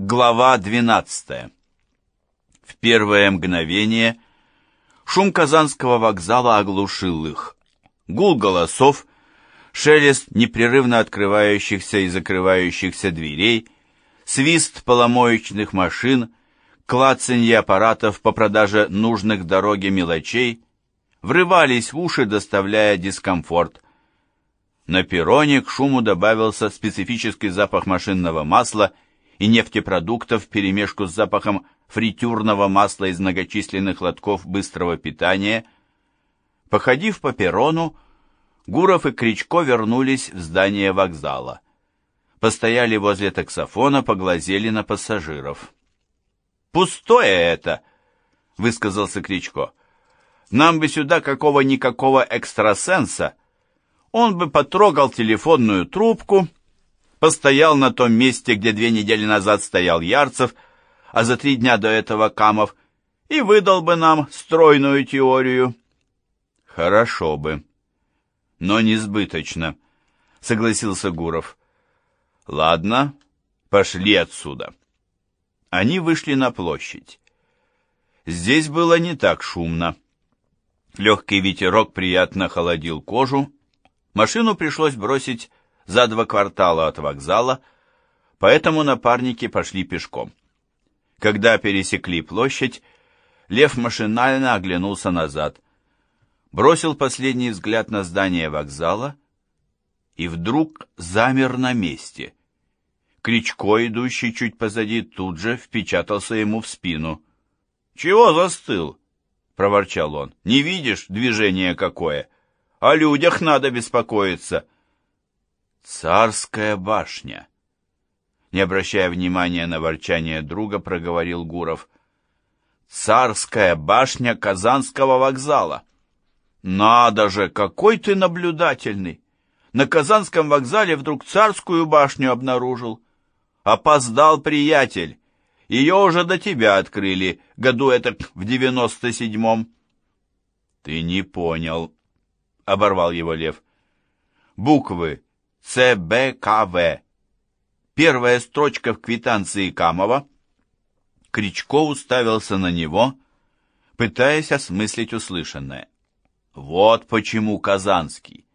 Глава 12. В первое мгновение шум Казанского вокзала оглушил их. Гул голосов, шелест непрерывно открывающихся и закрывающихся дверей, свист поломоечных машин, клацанье аппаратов по продаже нужных дороге мелочей врывались в уши, доставляя дискомфорт. На перроне к шуму добавился специфический запах машинного масла и нефтепродуктов вперемешку с запахом фритюрного масла из многочисленных лотков быстрого питания. Походив по перрону, Гуров и Кричко вернулись в здание вокзала. Постояли возле таксофона, поглазели на пассажиров. «Пустое это!» — высказался Кричко. «Нам бы сюда какого-никакого экстрасенса. Он бы потрогал телефонную трубку, постоял на том месте, где 2 недели назад стоял Ярцев, а за 3 дня до этого Камов, и выдал бы нам стройную теорию». «Хорошо бы, но несбыточно», — согласился Гуров. «Ладно, пошли отсюда». Они вышли на площадь. Здесь было не так шумно. Легкий ветерок приятно холодил кожу. Машину пришлось бросить за 2 квартала от вокзала, поэтому напарники пошли пешком. Когда пересекли площадь, Лев машинально оглянулся назад, бросил последний взгляд на здание вокзала и вдруг замер на месте. Кричко, идущий чуть позади, тут же впечатался ему в спину. «Чего застыл?» — проворчал он. «Не видишь, движение какое? О людях надо беспокоиться». «Царская башня!» Не обращая внимания на ворчание друга, проговорил Гуров. «Царская башня Казанского вокзала!» «Надо же, какой ты наблюдательный! На Казанском вокзале вдруг Царскую башню обнаружил. Опоздал, приятель. Ее уже до тебя открыли, году этак в 97-м». «Ты не понял», — оборвал его Лев. «Буквы ЦБКВ. Первая строчка в квитанции Камова». Кричко уставился на него, пытаясь осмыслить услышанное. «Вот почему Казанский.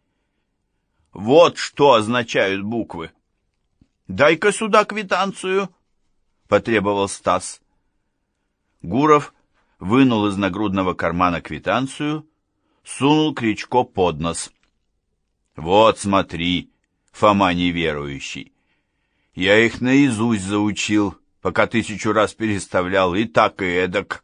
Вот что означают буквы. Дай-ка сюда квитанцию», — потребовал Стас. Гуров вынул из нагрудного кармана квитанцию, сунул Кричко под нос. «Вот смотри, Фома неверующий. Я их наизусть заучил, пока 1000 раз переставлял, и так, и эдак».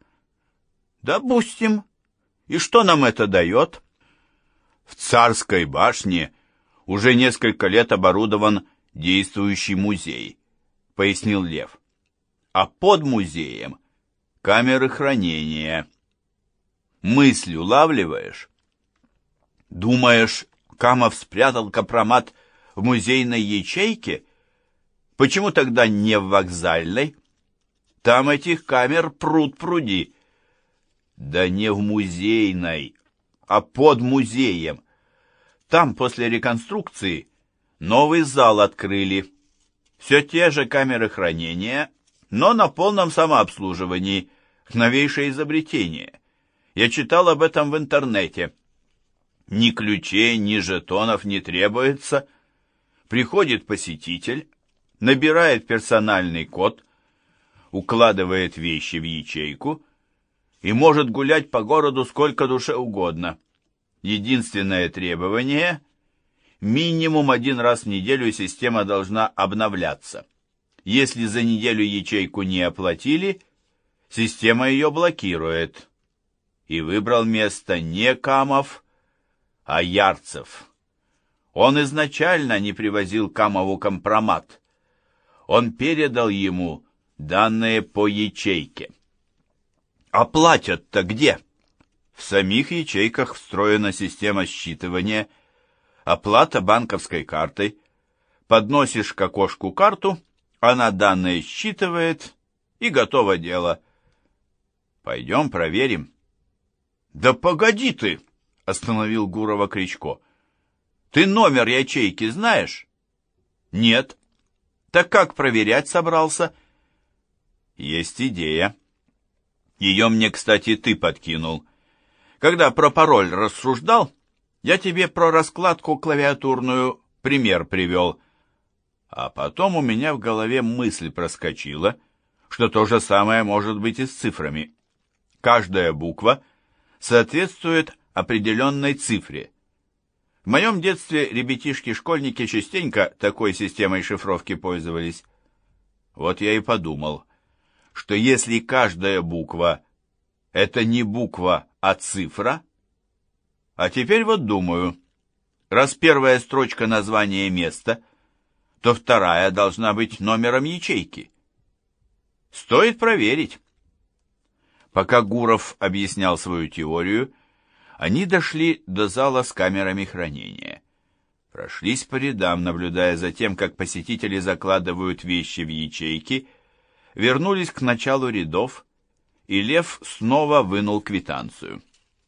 «Допустим. И что нам это дает?» «В Царской башне уже несколько лет оборудован действующий музей», — пояснил Лев. «А под музеем камеры хранения. Мысль улавливаешь? Думаешь, Камов спрятал компромат в музейной ячейке? Почему тогда не в вокзальной? Там этих камер пруд-пруди». «Да не в музейной, а под музеем. Там после реконструкции новый зал открыли. Все те же камеры хранения, но на полном самообслуживании. Новейшее изобретение. Я читал об этом в интернете. Ни ключей, ни жетонов не требуется. Приходит посетитель, набирает персональный код, укладывает вещи в ячейку и может гулять по городу сколько душе угодно. Единственное требование — минимум 1 раз в неделю система должна обновляться. Если за неделю ячейку не оплатили, система ее блокирует». И выбрал место не Камов, а Ярцев. Он изначально не привозил Камову компромат. Он передал ему данные по ячейке. «А платят-то где?» В самих ячейках встроена система считывания, оплата банковской картой. Подносишь к окошку карту, она данные считывает, и готово дело. «Пойдем проверим». «Да погоди ты!» — остановил Гурова Кричко. «Ты номер ячейки знаешь?» «Нет». «Так как проверять собрался?» Есть идея. Ее мне, кстати, ты подкинул. Когда про пароль рассуждал, я тебе про раскладку клавиатурную пример привел. А потом у меня в голове мысль проскочила, что то же самое может быть и с цифрами. Каждая буква соответствует определенной цифре. В моем детстве ребятишки-школьники частенько такой системой шифровки пользовались. Вот я и подумал, что если каждая буква — это не буква, а цифра, а теперь вот думаю, раз первая строчка названия места, то вторая должна быть номером ячейки. Стоит проверить. Пока Гуров объяснял свою теорию, они дошли до зала с камерами хранения. Прошлись по рядам, наблюдая за тем, как посетители закладывают вещи в ячейки, вернулись к началу рядов, и Лев снова вынул квитанцию.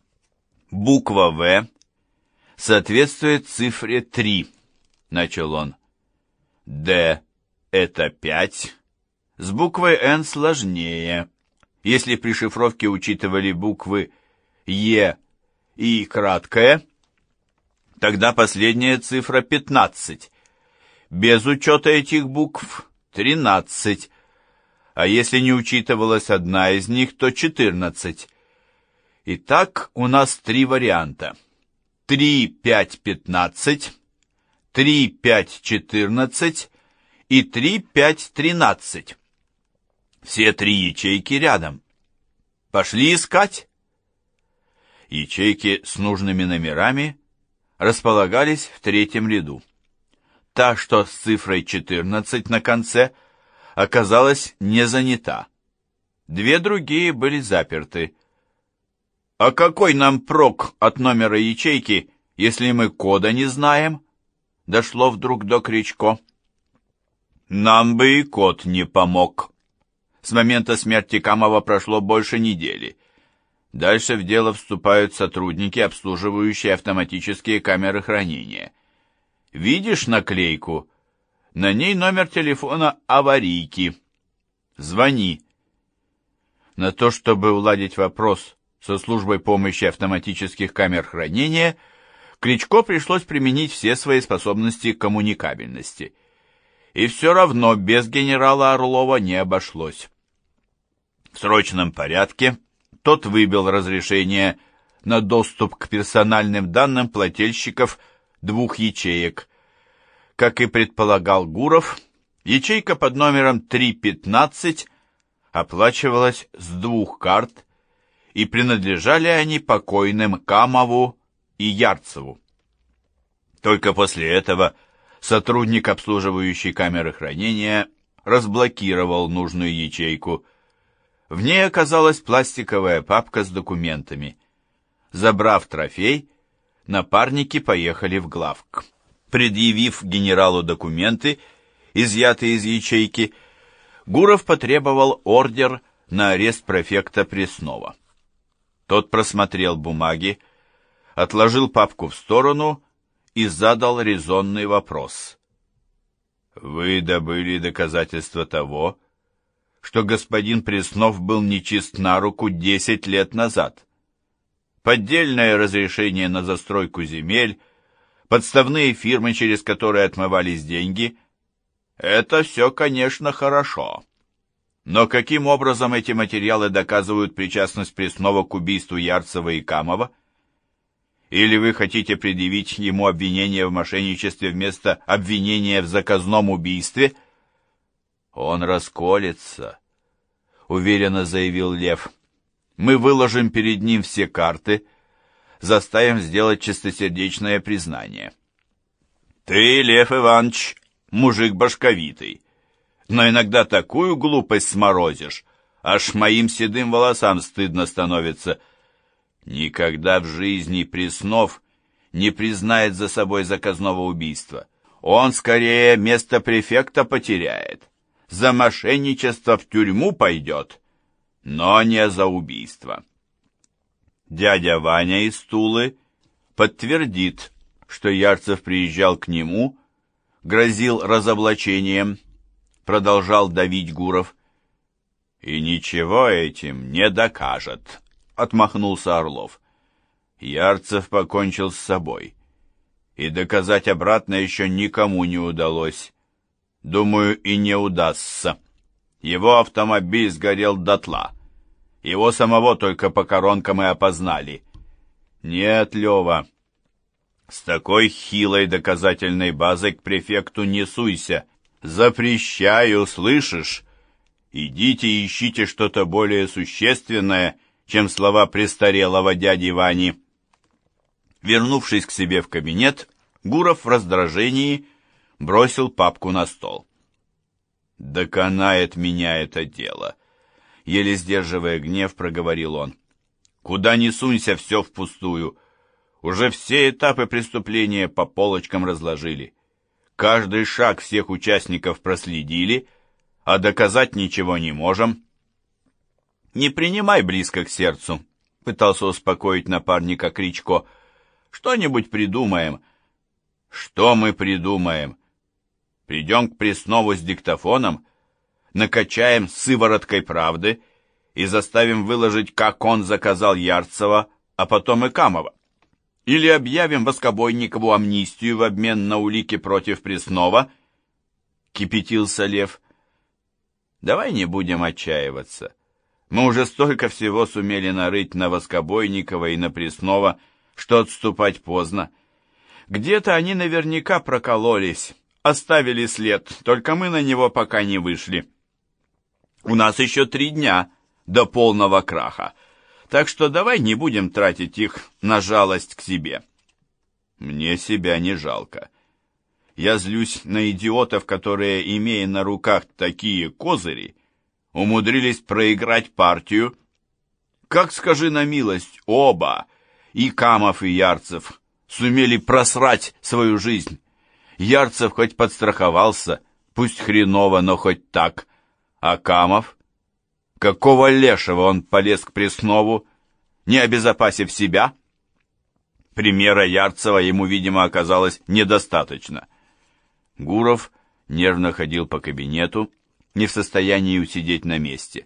Буква «В» соответствует цифре 3, начал он. «Д» — это 5. С буквой «Н» сложнее. Если при шифровке учитывали буквы «Е» и краткое, тогда последняя цифра 15. Без учета этих букв 13. А если не учитывалась одна из них, то 14. Итак, у нас 3 варианта. 3, 5, 15, 3, 5, 14 и 3, 5, 13. Все 3 ячейки рядом. Пошли искать. Ячейки с нужными номерами располагались в 3-м ряду. Та, что с цифрой 14 на конце, оказалась не занята. 2 другие были заперты. «А какой нам прок от номера ячейки, если мы кода не знаем?» Дошло вдруг до Кричко. «Нам бы и код не помог. С момента смерти Камова прошло больше недели. Дальше в дело вступают сотрудники, обслуживающие автоматические камеры хранения. Видишь наклейку? На ней номер телефона аварийки. Звони». На то, чтобы уладить вопрос со службой помощи автоматических камер хранения, Кричко пришлось применить все свои способности к коммуникабельности. И все равно без генерала Орлова не обошлось. В срочном порядке тот выбил разрешение на доступ к персональным данным плательщиков 2 ячеек. Как и предполагал Гуров, ячейка под номером 315 оплачивалась с 2 карт, и принадлежали они покойным Камову и Ярцеву. Только после этого сотрудник, обслуживающий камеры хранения, разблокировал нужную ячейку. В ней оказалась пластиковая папка с документами. Забрав трофей, напарники поехали в главк. Предъявив генералу документы, изъятые из ячейки, Гуров потребовал ордер на арест префекта Преснова. Тот просмотрел бумаги, отложил папку в сторону и задал резонный вопрос. «Вы добыли доказательства того, что господин Преснов был нечист на руку 10 лет назад? Поддельное разрешение на застройку земель, подставные фирмы, через которые отмывались деньги — это все, конечно, хорошо. Но каким образом эти материалы доказывают причастность Преснова к убийству Ярцева и Камова? Или вы хотите предъявить ему обвинение в мошенничестве вместо обвинения в заказном убийстве?» «Он расколется», — уверенно заявил Лев. «Мы выложим перед ним все карты, заставим сделать чистосердечное признание». «Ты, Лев Иванович, мужик башковитый, но иногда такую глупость сморозишь, аж моим седым волосам стыдно становится. Никогда в жизни Преснов не признает за собой заказного убийства. Он скорее место префекта потеряет. За мошенничество в тюрьму пойдет, но не за убийство». Дядя Ваня из Тулы подтвердит, что Ярцев приезжал к нему, грозил разоблачением, продолжал давить Гуров. «И ничего этим не докажет», — отмахнулся Орлов. «Ярцев покончил с собой, и доказать обратно еще никому не удалось. Думаю, и не удастся. Его автомобиль сгорел дотла. Его самого только по коронкам и опознали. Нет, Лева, с такой хилой доказательной базой к префекту не суйся. Запрещаю, слышишь? Идите и ищите что-то более существенное, чем слова престарелого дяди Вани». Вернувшись к себе в кабинет, Гуров в раздражении бросил папку на стол. «Доконает меня это дело», — еле сдерживая гнев, проговорил он. «Куда ни сунься, все впустую. Уже все этапы преступления по полочкам разложили. Каждый шаг всех участников проследили, а доказать ничего не можем». «Не принимай близко к сердцу», — пытался успокоить напарника Кричко. «Что-нибудь придумаем». «Что мы придумаем? Придем к Преснову с диктофоном, накачаем сывороткой правды и заставим выложить, как он заказал Ярцева, а потом и Камова. Или объявим Воскобойникову амнистию в обмен на улики против Преснова», — кипятился Лев. «Давай не будем отчаиваться. Мы уже столько всего сумели нарыть на Воскобойникова и на Преснова, что отступать поздно. Где-то они наверняка прокололись, оставили след, только мы на него пока не вышли. У нас еще 3 дня до полного краха, так что давай не будем тратить их на жалость к себе». «Мне себя не жалко. Я злюсь на идиотов, которые, имея на руках такие козыри, умудрились проиграть партию. Как, скажи на милость, оба, и Камов, и Ярцев, сумели просрать свою жизнь. Ярцев хоть подстраховался, пусть хреново, но хоть так. А Камов? Какого лешего он полез к Преснову, не обезопасив себя?» Примера Ярцева ему, видимо, оказалось недостаточно. Гуров нервно ходил по кабинету, не в состоянии усидеть на месте.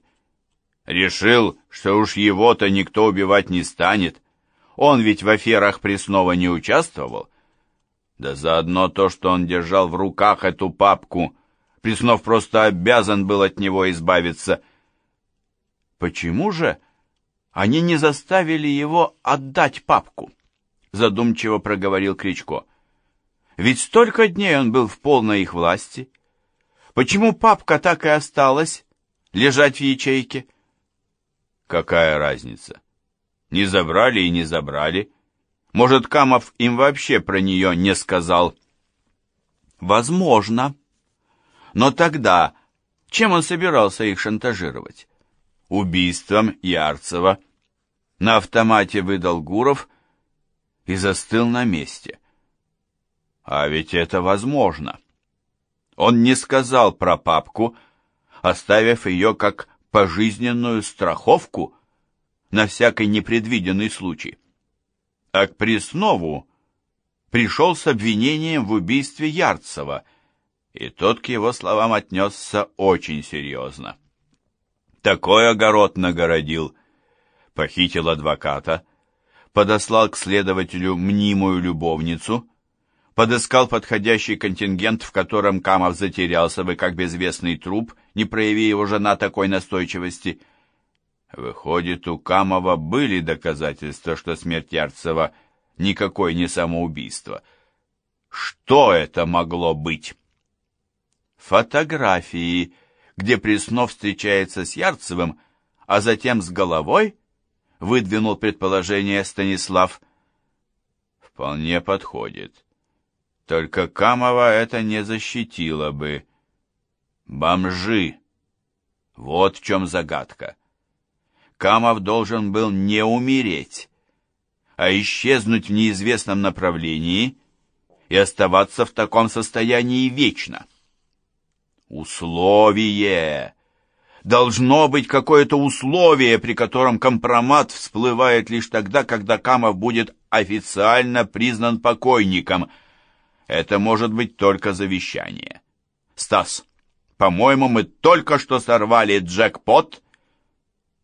Решил, что уж его-то никто убивать не станет. Он ведь в аферах Преснова не участвовал. Да заодно то, что он держал в руках эту папку. Преснов просто обязан был от него избавиться. «Почему же они не заставили его отдать папку?» Задумчиво проговорил Кричко. «Ведь столько дней он был в полной их власти. Почему папка так и осталась лежать в ячейке?» «Какая разница? Не забрали и не забрали. Может, Камов им вообще про нее не сказал?» «Возможно. Но тогда чем он собирался их шантажировать? Убийством Ярцева?» На автомате выдал Гуров и застыл на месте. А ведь это возможно. Он не сказал про папку, оставив ее как пожизненную страховку на всякий непредвиденный случай. А к Преснову пришел с обвинением в убийстве Ярцева, и тот к его словам отнесся очень серьезно. Такой огород нагородил, похитил адвоката, подослал к следователю мнимую любовницу, подыскал подходящий контингент, в котором Камов затерялся бы, как безвестный труп, не прояви его жена такой настойчивости. Выходит, у Камова были доказательства, что смерть Ярцева никакой не самоубийство. Что это могло быть? Фотографии, где Преснов встречается с Ярцевым, а затем с головой, выдвинул предположение Станислав. Вполне подходит. Только Камова это не защитило бы. Бомжи. Вот в чем загадка. Камов должен был не умереть, а исчезнуть в неизвестном направлении и оставаться в таком состоянии вечно. Условие. Должно быть какое-то условие, при котором компромат всплывает лишь тогда, когда Камов будет официально признан покойником. Это может быть только завещание. Стас, по-моему, мы только что сорвали джекпот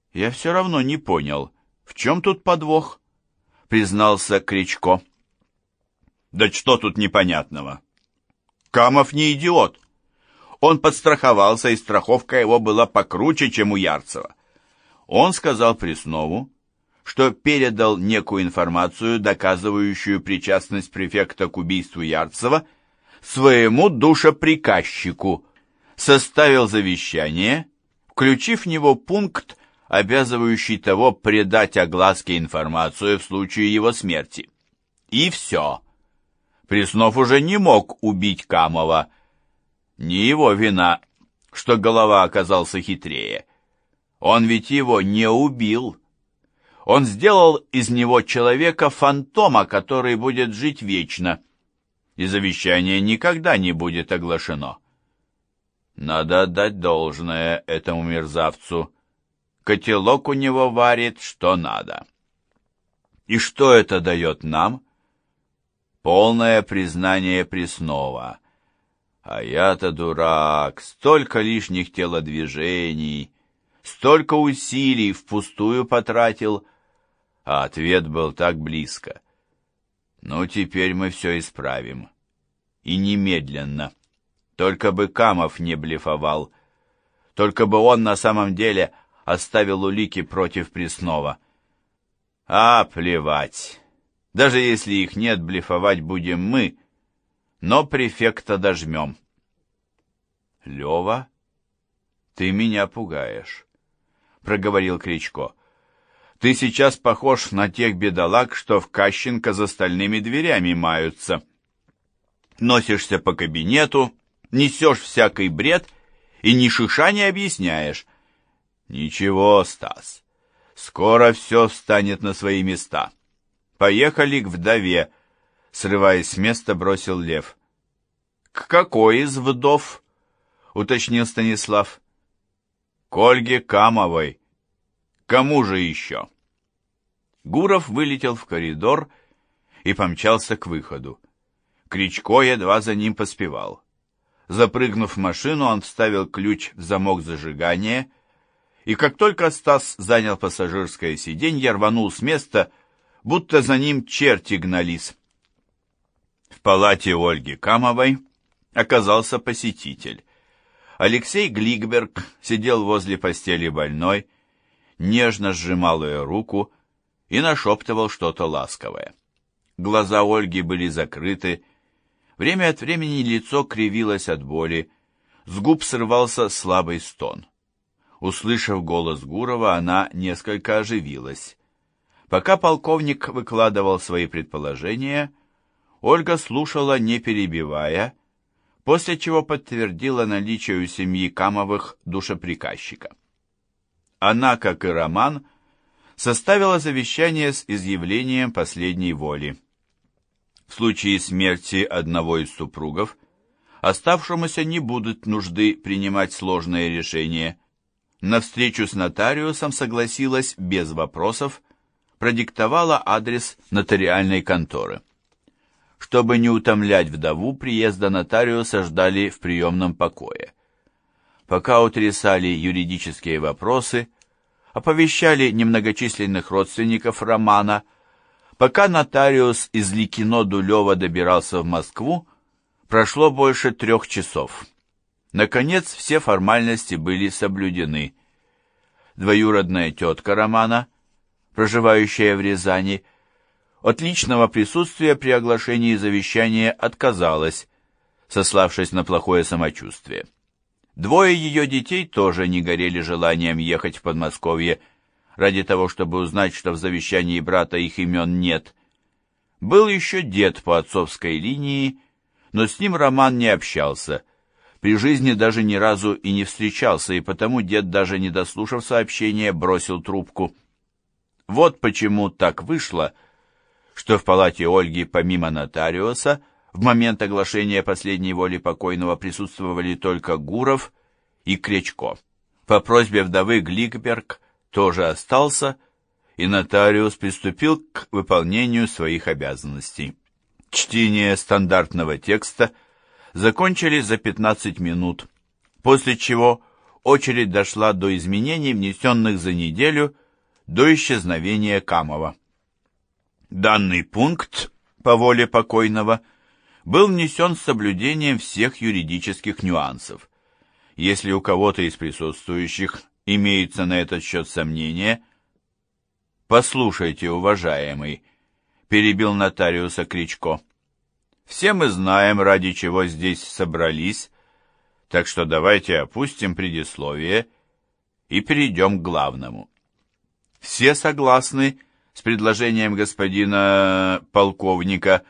«Я все равно не понял, в чем тут подвох?» — признался Кричко. «Да что тут непонятного? Камов не идиот. Он подстраховался, и страховка его была покруче, чем у Ярцева. Он сказал Преснову, что передал некую информацию, доказывающую причастность префекта к убийству Ярцева, своему душеприказчику, составил завещание, включив в него пункт, обязывающий того предать огласке информацию в случае его смерти. И все. Преснов уже не мог убить Камова. Не его вина, что голова оказался хитрее. Он ведь его не убил. Он сделал из него человека-фантома, который будет жить вечно, и завещание никогда не будет оглашено. Надо отдать должное этому мерзавцу. Котелок у него варит, что надо. И что это дает нам? Полное признание Преснова. А я-то дурак, столько лишних телодвижений, столько усилий впустую потратил, а ответ был так близко. Ну, теперь мы все исправим. И немедленно. Только бы Камов не блефовал. Только бы он на самом деле оставил улики против Преснова. А, плевать. Даже если их нет, блефовать будем мы, но префекта дожмем. Лева, ты меня пугаешь, проговорил Кричко. Ты сейчас похож на тех бедолаг, что в Кащенко за стальными дверями маются. Носишься по кабинету, несешь всякий бред и ни шиша не объясняешь. Ничего, Стас, скоро все встанет на свои места. Поехали к вдове, срываясь с места, бросил Лев. К какой из вдов? Уточнил Станислав. К Ольге Камовой. Кому же еще? Гуров вылетел в коридор и помчался к выходу. Кричко едва за ним поспевал. Запрыгнув в машину, он вставил ключ в замок зажигания, и как только Стас занял пассажирское сиденье, рванул с места, будто за ним черти гнались. В палате Ольги Камовой оказался посетитель. Алексей Гликберг сидел возле постели больной, нежно сжимал ее руку и нашептывал что-то ласковое. Глаза Ольги были закрыты, время от времени лицо кривилось от боли, с губ срывался слабый стон. Услышав голос Гурова, она несколько оживилась. Пока полковник выкладывал свои предположения, Ольга слушала, не перебивая, после чего подтвердила наличие у семьи Камовых душеприказчика. Она, как и Роман, составила завещание с изъявлением последней воли. В случае смерти одного из супругов оставшемуся не будут нужды принимать сложные решения. На встречу с нотариусом согласилась без вопросов, продиктовала адрес нотариальной конторы. Чтобы не утомлять вдову, приезда нотариуса ждали в приемном покое. Пока утрясали юридические вопросы, оповещали немногочисленных родственников Романа, пока нотариус из Ликино-Дулева добирался в Москву, прошло больше 3 часов. Наконец, все формальности были соблюдены. Двоюродная тетка Романа, проживающая в Рязани, от личного присутствия при оглашении завещания отказалась, сославшись на плохое самочувствие. 2 ее детей тоже не горели желанием ехать в Подмосковье ради того, чтобы узнать, что в завещании брата их имен нет. Был еще дед по отцовской линии, но с ним Роман не общался. При жизни даже ни разу и не встречался, и потому дед, даже не дослушав сообщения, бросил трубку. Вот почему так вышло, что в палате Ольги помимо нотариуса в момент оглашения последней воли покойного присутствовали только Гуров и Крячко. По просьбе вдовы Гликберг тоже остался, и нотариус приступил к выполнению своих обязанностей. Чтение стандартного текста закончили за 15 минут, после чего очередь дошла до изменений, внесенных за неделю до исчезновения Камова. Данный пункт, по воле покойного, был внесен с соблюдением всех юридических нюансов. Если у кого-то из присутствующих имеются на этот счет сомнения... «Послушайте, уважаемый», — перебил нотариуса Кричко, — «все мы знаем, ради чего здесь собрались, так что давайте опустим предисловие и перейдем к главному. Все согласны с предложением господина полковника?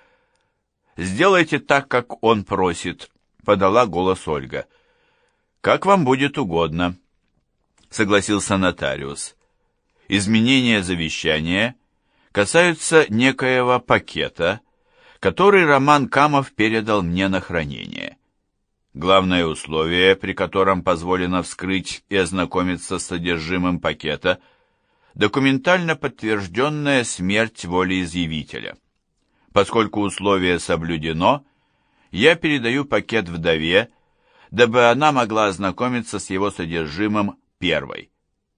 Сделайте так, как он просит», — подала голос Ольга. «Как вам будет угодно», — согласился нотариус. «Изменения завещания касаются некоего пакета, который Роман Камов передал мне на хранение. Главное условие, при котором позволено вскрыть и ознакомиться с содержимым пакета, документально подтвержденная смерть волеизъявителя. Поскольку условие соблюдено, я передаю пакет вдове, дабы она могла ознакомиться с его содержимым первой.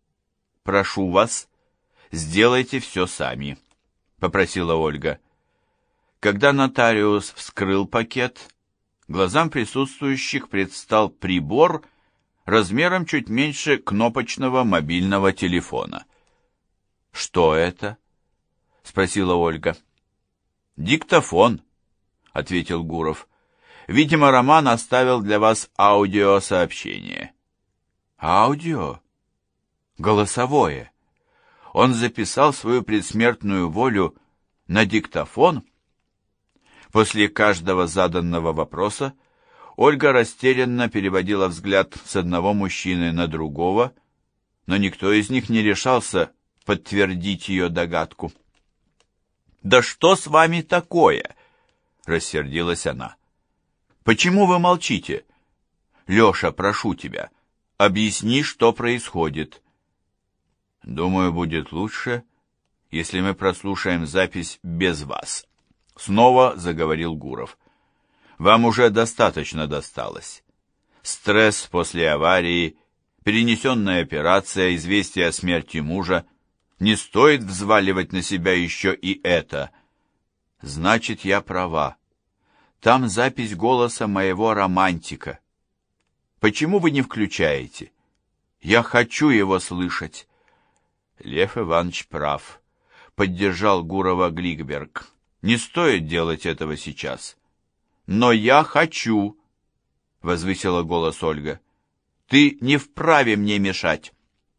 «Прошу вас, сделайте все сами», — попросила Ольга. Когда нотариус вскрыл пакет, глазам присутствующих предстал прибор размером чуть меньше кнопочного мобильного телефона. «Что это?» — спросила Ольга. «Диктофон», — ответил Гуров. «Видимо, Роман оставил для вас аудиосообщение». «Аудио? Голосовое? Он записал свою предсмертную волю на диктофон?» После каждого заданного вопроса Ольга растерянно переводила взгляд с одного мужчины на другого, но никто из них не решался подтвердить ее догадку. «Да что с вами такое?» — рассердилась она. «Почему вы молчите? Леша, прошу тебя, объясни, что происходит». «Думаю, будет лучше, если мы прослушаем запись без вас», — снова заговорил Гуров. «Вам уже достаточно досталось. Стресс после аварии, перенесенная операция, известие о смерти мужа. Не стоит взваливать на себя еще и это. Значит, я права. Там запись голоса моего романтика. Почему вы не включаете? Я хочу его слышать». Лев Иванович прав. Поддержал Гурова Гликберг. Не стоит делать этого сейчас. «Но я хочу», — возвысила голос Ольга. «Ты не вправе мне мешать».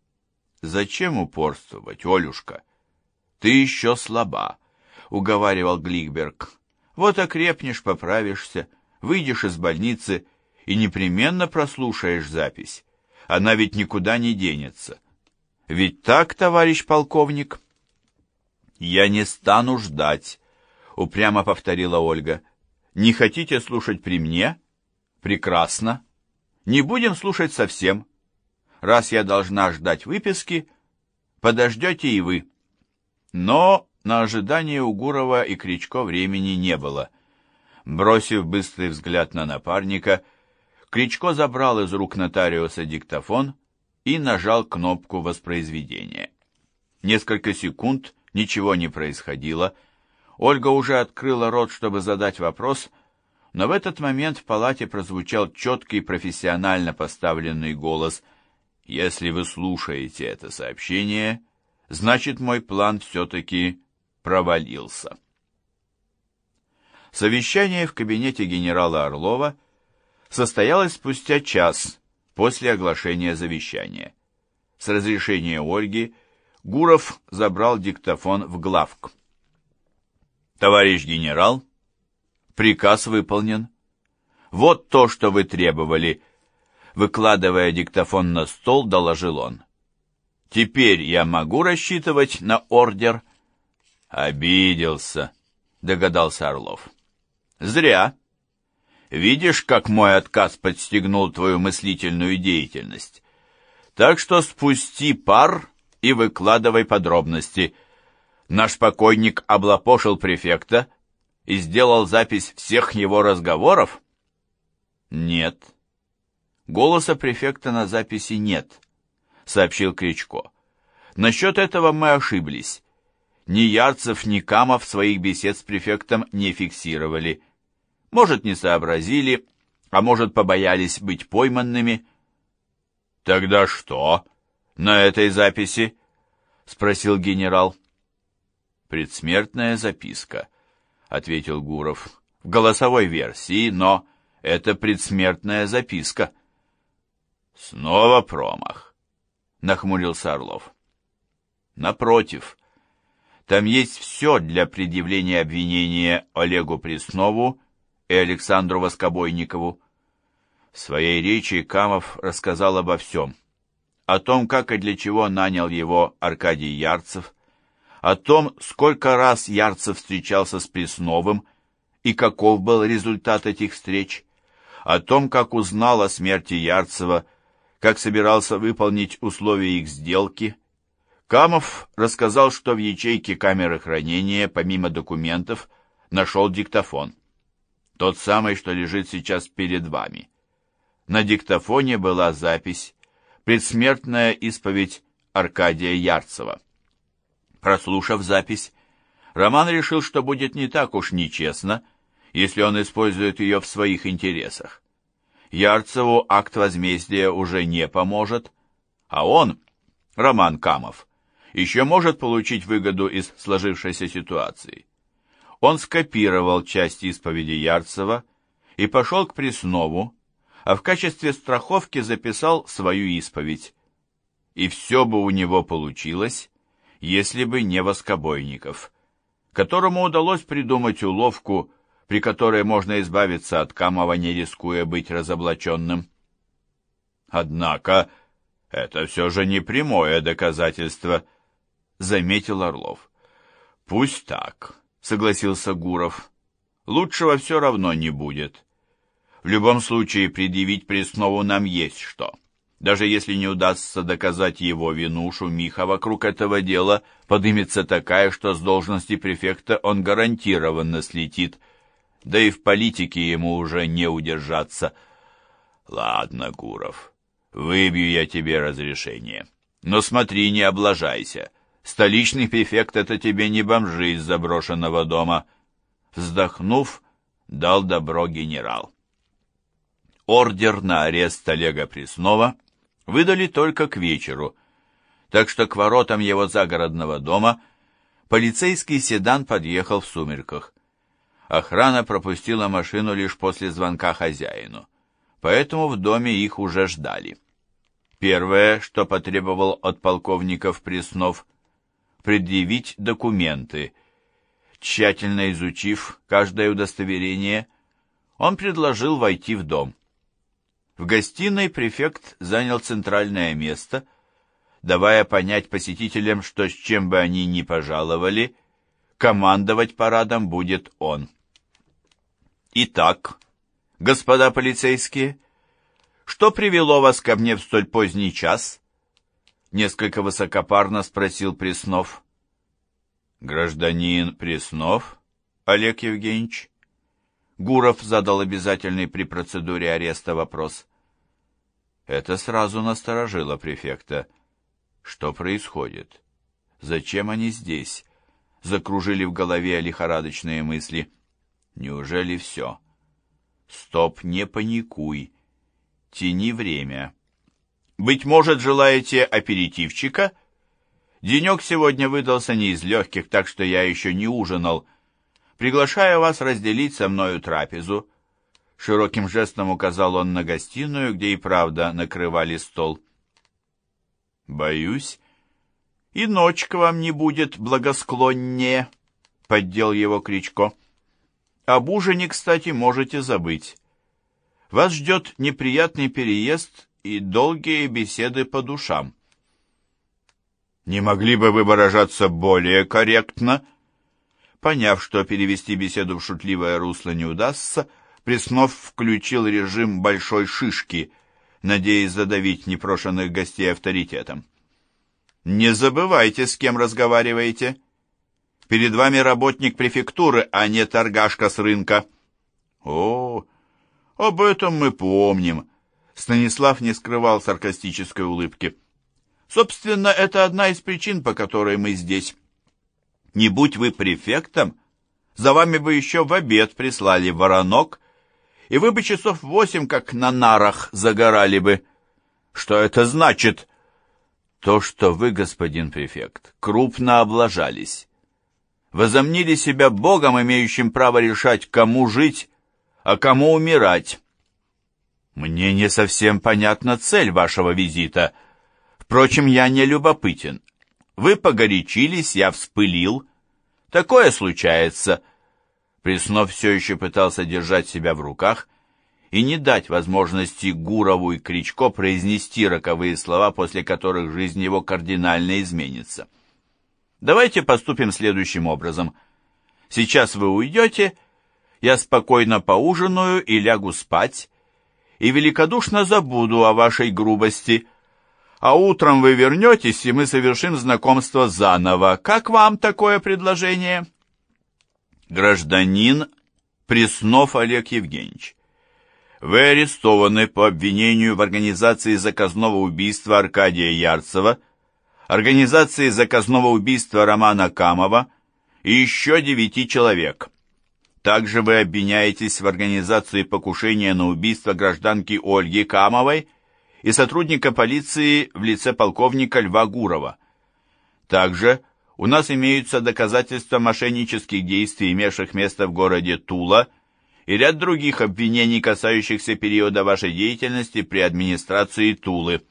«Зачем упорствовать, Олюшка? Ты еще слаба», — уговаривал Гликберг. «Вот окрепнешь, поправишься, выйдешь из больницы и непременно прослушаешь запись. Она ведь никуда не денется. Ведь так, товарищ полковник?» «Я не стану ждать», — упрямо повторила Ольга. «Не хотите слушать при мне? Прекрасно. Не будем слушать совсем. Раз я должна ждать выписки, подождете и вы». Но на ожидание у Гурова и Кричко времени не было. Бросив быстрый взгляд на напарника, Кричко забрал из рук нотариуса диктофон и нажал кнопку воспроизведения. Несколько секунд ничего не происходило. Ольга уже открыла рот, чтобы задать вопрос, но в этот момент в палате прозвучал четкий, профессионально поставленный голос: «Если вы слушаете это сообщение, значит, мой план все-таки провалился». Совещание в кабинете генерала Орлова состоялось спустя час после оглашения завещания. С разрешения Ольги Гуров забрал диктофон в главк. «Товарищ генерал, приказ выполнен. Вот то, что вы требовали», — выкладывая диктофон на стол, доложил он. «Теперь я могу рассчитывать на ордер?» «Обиделся», — догадался Орлов. «Зря. Видишь, как мой отказ подстегнул твою мыслительную деятельность. Так что спусти пар и выкладывай подробности. Наш покойник облапошил префекта и сделал запись всех его разговоров?» «Нет». Голоса префекта на записи нет, сообщил Кричко. Насчет этого мы ошиблись. Ни Ярцев, ни Камов своих бесед с префектом не фиксировали. Может, не сообразили, а может, побоялись быть пойманными. «Тогда что на этой записи?» — спросил генерал. «Предсмертная записка», — ответил Гуров. «В голосовой версии, но это предсмертная записка». «Снова промах», — нахмурился Орлов. «Напротив, там есть все для предъявления обвинения Олегу Преснову и Александру Воскобойникову». В своей речи Камов рассказал обо всем. О том, как и для чего нанял его Аркадий Ярцев, о том, сколько раз Ярцев встречался с Пресновым и каков был результат этих встреч, о том, как узнал о смерти Ярцева, как собирался выполнить условия их сделки. Камов рассказал, что в ячейке камеры хранения, помимо документов, нашел диктофон. Тот самый, что лежит сейчас перед вами. На диктофоне была запись, предсмертная исповедь Аркадия Ярцева. Прослушав запись, Роман решил, что будет не так уж нечестно, если он использует ее в своих интересах. Ярцеву акт возмездия уже не поможет, а он, Роман Камов, еще может получить выгоду из сложившейся ситуации. Он скопировал часть исповеди Ярцева и пошел к Преснову, а в качестве страховки записал свою исповедь. И все бы у него получилось, если бы не Воскобойников, которому удалось придумать уловку, при которой можно избавиться от Камова, не рискуя быть разоблаченным. «Однако это все же не прямое доказательство», — заметил Орлов. «Пусть так», — согласился Гуров. «Лучшего все равно не будет. В любом случае предъявить Преснову нам есть что. Даже если не удастся доказать его вину, шумиха вокруг этого дела подымется такая, что с должности префекта он гарантированно слетит. Да и в политике ему уже не удержаться. Ладно, Гуров, выбью я тебе разрешение. Но смотри, не облажайся. Столичный префект — это тебе не бомжи из заброшенного дома». Вздохнув, дал добро генерал. Ордер на арест Олега Преснова выдали только к вечеру, так что к воротам его загородного дома полицейский седан подъехал в сумерках. Охрана пропустила машину лишь после звонка хозяину, поэтому в доме их уже ждали. Первое, что потребовал от полковников Преснов, предъявить документы. Тщательно изучив каждое удостоверение, он предложил войти в дом. В гостиной префект занял центральное место, давая понять посетителям, что с чем бы они ни пожаловали, командовать парадом будет он. «Итак, господа полицейские, что привело вас ко мне в столь поздний час?» Несколько высокопарно спросил Преснов. «Гражданин Преснов, Олег Евгеньевич?» Гуров задал обязательный при процедуре ареста вопрос. Это сразу насторожило префекта. Что происходит? Зачем они здесь? Закружили в голове лихорадочные мысли. Неужели все? Стоп, не паникуй. Тяни время. Быть может, желаете аперитивчика? Денек сегодня выдался не из легких, так что я еще не ужинал. Приглашаю вас разделить со мною трапезу. Широким жестом указал он на гостиную, где и правда накрывали стол. Боюсь, и ночка вам не будет благосклоннее, поддел его Кричко. Об ужине, кстати, можете забыть. Вас ждет неприятный переезд и долгие беседы по душам. Не могли бы вы выражаться более корректно? Поняв, что перевести беседу в шутливое русло не удастся, Преснов включил режим большой шишки, надеясь задавить непрошенных гостей авторитетом. «Не забывайте, с кем разговариваете. Перед вами работник префектуры, а не торгашка с рынка». «О, об этом мы помним», Станислав не скрывал саркастической улыбки. Собственно, это одна из причин, по которой мы здесь. Не будь вы префектом, за вами бы еще в обед прислали воронок, и вы бы часов 8 как на нарах загорали бы. Что это значит? То, что вы, господин префект, крупно облажались. Возомнили себя богом, имеющим право решать, кому жить, а кому умирать. Мне не совсем понятна цель вашего визита. Впрочем, я не любопытен. Вы погорячились, я вспылил. Такое случается. Преснов все еще пытался держать себя в руках и не дать возможности Гурову и Кричко произнести роковые слова, после которых жизнь его кардинально изменится. Давайте поступим следующим образом. Сейчас вы уйдете, я спокойно поужинаю и лягу спать, и великодушно забуду о вашей грубости, а утром вы вернетесь, и мы совершим знакомство заново. Как вам такое предложение? Гражданин Преснов Олег Евгеньевич, вы арестованы по обвинению в организации заказного убийства Аркадия Ярцева, организации заказного убийства Романа Камова и еще 9 человек. Также вы обвиняетесь в организации покушения на убийство гражданки Ольги Камовой и сотрудника полиции в лице полковника Льва Гурова. Также у нас имеются доказательства мошеннических действий, имевших место в городе Тула, и ряд других обвинений, касающихся периода вашей деятельности при администрации Тулы.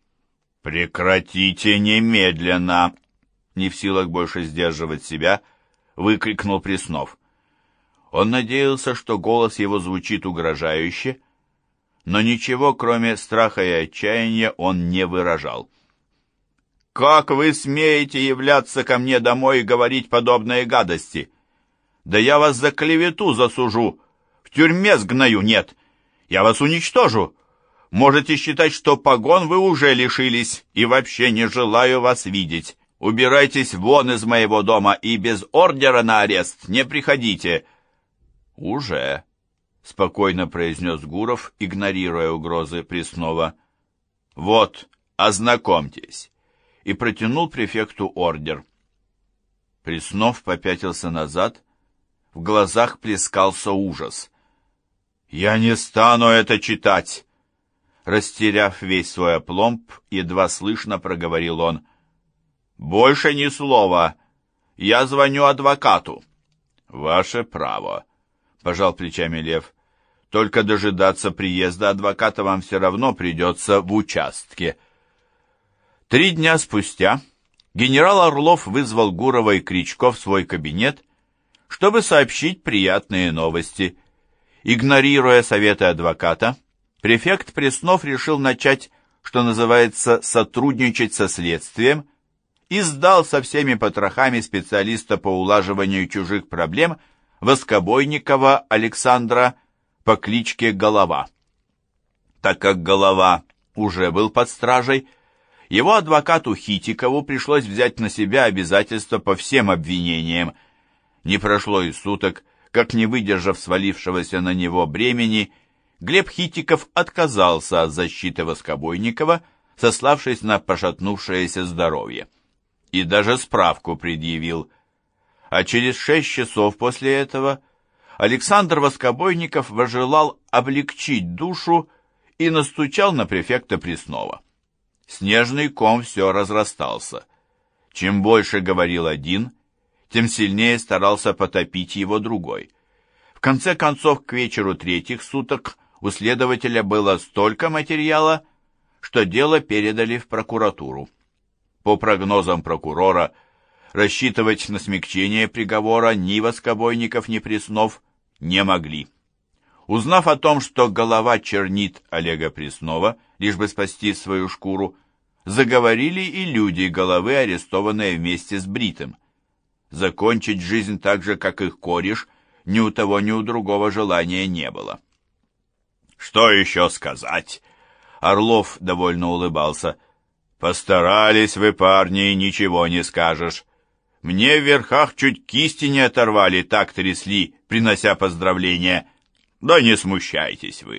«Прекратите немедленно!» Не в силах больше сдерживать себя, выкрикнул Преснов. Он надеялся, что голос его звучит угрожающе, но ничего, кроме страха и отчаяния, он не выражал. «Как вы смеете являться ко мне домой и говорить подобные гадости? Да я вас за клевету засужу, в тюрьме сгною, нет, я вас уничтожу. Можете считать, что погон вы уже лишились, и вообще не желаю вас видеть. Убирайтесь вон из моего дома и без ордера на арест не приходите». «Уже», — спокойно произнес Гуров, игнорируя угрозы Преснова. «Вот, ознакомьтесь», и протянул префекту ордер. Преснов попятился назад, в глазах плескался ужас. «Я не стану это читать!» Растеряв весь свой опломб, едва слышно проговорил он. «Больше ни слова. Я звоню адвокату». «Ваше право», — пожал плечами Лев. «Только дожидаться приезда адвоката вам все равно придется в участке». 3 дня спустя генерал Орлов вызвал Гурова и Кричко в свой кабинет, чтобы сообщить приятные новости. Игнорируя советы адвоката, префект Преснов решил начать, что называется, сотрудничать со следствием, и сдал со всеми потрохами специалиста по улаживанию чужих проблем Воскобойникова Александра по кличке Голова. Так как Голова уже был под стражей, его адвокату Хитикову пришлось взять на себя обязательства по всем обвинениям. Не прошло и суток, как, не выдержав свалившегося на него бремени, Глеб Хитиков отказался от защиты Воскобойникова, сославшись на пошатнувшееся здоровье. И даже справку предъявил. А через 6 часов после этого Александр Воскобойников возжелал облегчить душу и настучал на префекта Преснова. Снежный ком все разрастался. Чем больше говорил один, тем сильнее старался потопить его другой. В конце концов, к вечеру 3-х суток у следователя было столько материала, что дело передали в прокуратуру. По прогнозам прокурора, рассчитывать на смягчение приговора ни Воскобойников, ни Преснов не могли. Узнав о том, что Голова чернит Олега Преснова, лишь бы спасти свою шкуру, заговорили и люди Головы, арестованные вместе с Бритым. Закончить жизнь так же, как их кореш, ни у того, ни у другого желания не было. «Что еще сказать?» Орлов довольно улыбался. «Постарались вы, парни, ничего не скажешь. Мне в верхах чуть кисти не оторвали, так трясли, принося поздравления. Да не смущайтесь вы.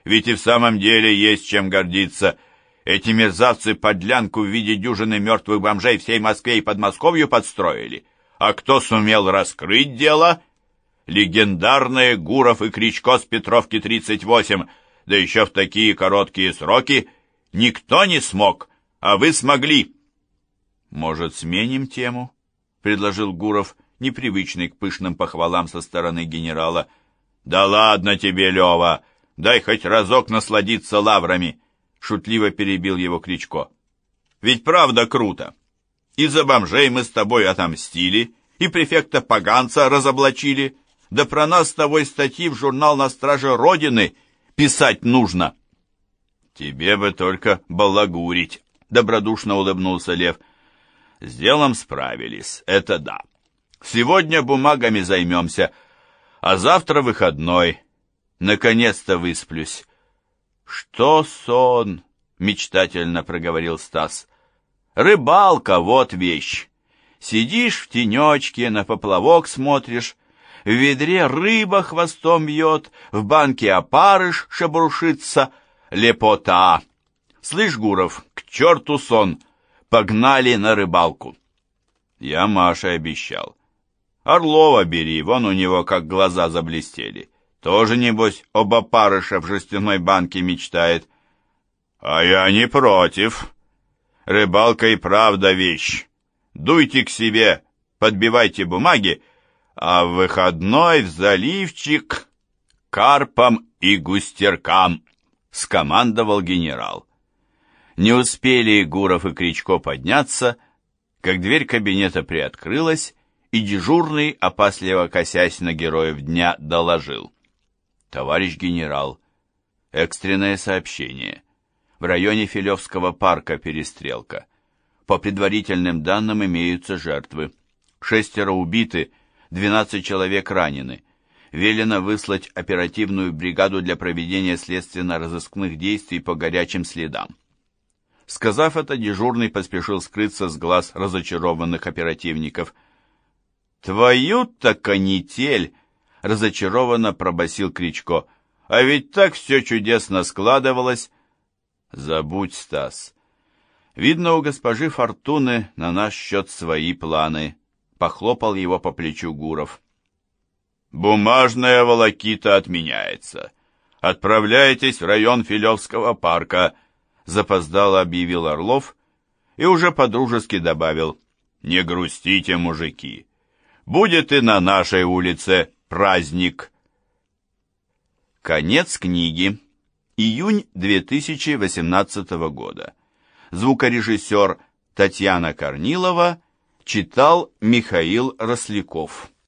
Ведь и в самом деле есть чем гордиться. Эти мерзавцы подлянку в виде дюжины мертвых бомжей всей Москве и Подмосковью подстроили. А кто сумел раскрыть дело? Легендарные Гуров и Кричко с Петровки 38, да еще в такие короткие сроки. Никто не смог, а вы смогли. «Может, сменим тему?» — предложил Гуров, непривычный к пышным похвалам со стороны генерала. «Да ладно тебе, Лева, дай хоть разок насладиться лаврами!» — шутливо перебил его Кричко. «Ведь правда круто! И за бомжей мы с тобой отомстили, и префекта Поганца разоблачили, да про нас с тобой статьи в журнал «На страже Родины» писать нужно!» «Тебе бы только балагурить!» — добродушно улыбнулся Лев. «С делом справились, это да. Сегодня бумагами займемся, а завтра выходной. Наконец-то высплюсь». «Что сон?» — мечтательно проговорил Стас. «Рыбалка — вот вещь. Сидишь в тенечке, на поплавок смотришь, в ведре рыба хвостом бьет, в банке опарыш шебуршится. Лепота! Слышь, Гуров, к черту сон! Погнали на рыбалку!» Я Маше обещал. «Орлова бери, вон у него как глаза заблестели. Тоже, небось, об опарыше в жестяной банке мечтает». «А я не против. Рыбалка и правда вещь. Дуйте к себе, подбивайте бумаги, а в выходной в заливчик карпам и густеркам», — скомандовал генерал. Не успели Гуров и Кричко подняться, как дверь кабинета приоткрылась, и дежурный, опасливо косясь на героев дня, доложил: «Товарищ генерал, экстренное сообщение. В районе Филевского парка перестрелка. По предварительным данным имеются жертвы. 6 убиты, 12 человек ранены. Велено выслать оперативную бригаду для проведения следственно-розыскных действий по горячим следам». Сказав это, дежурный поспешил скрыться с глаз разочарованных оперативников. «Твою-то канитель!» — разочарованно пробасил Кричко. «А ведь так все чудесно складывалось». «Забудь, Стас. Видно, у госпожи Фортуны на наш счет свои планы», — похлопал его по плечу Гуров. «Бумажная волокита отменяется. Отправляйтесь в район Филевского парка», — запоздало объявил Орлов и уже подружески добавил: «Не грустите, мужики. Будет и на нашей улице праздник». Конец книги. Июнь 2018 года. Звукорежиссер Татьяна Корнилова читал Михаил Росляков.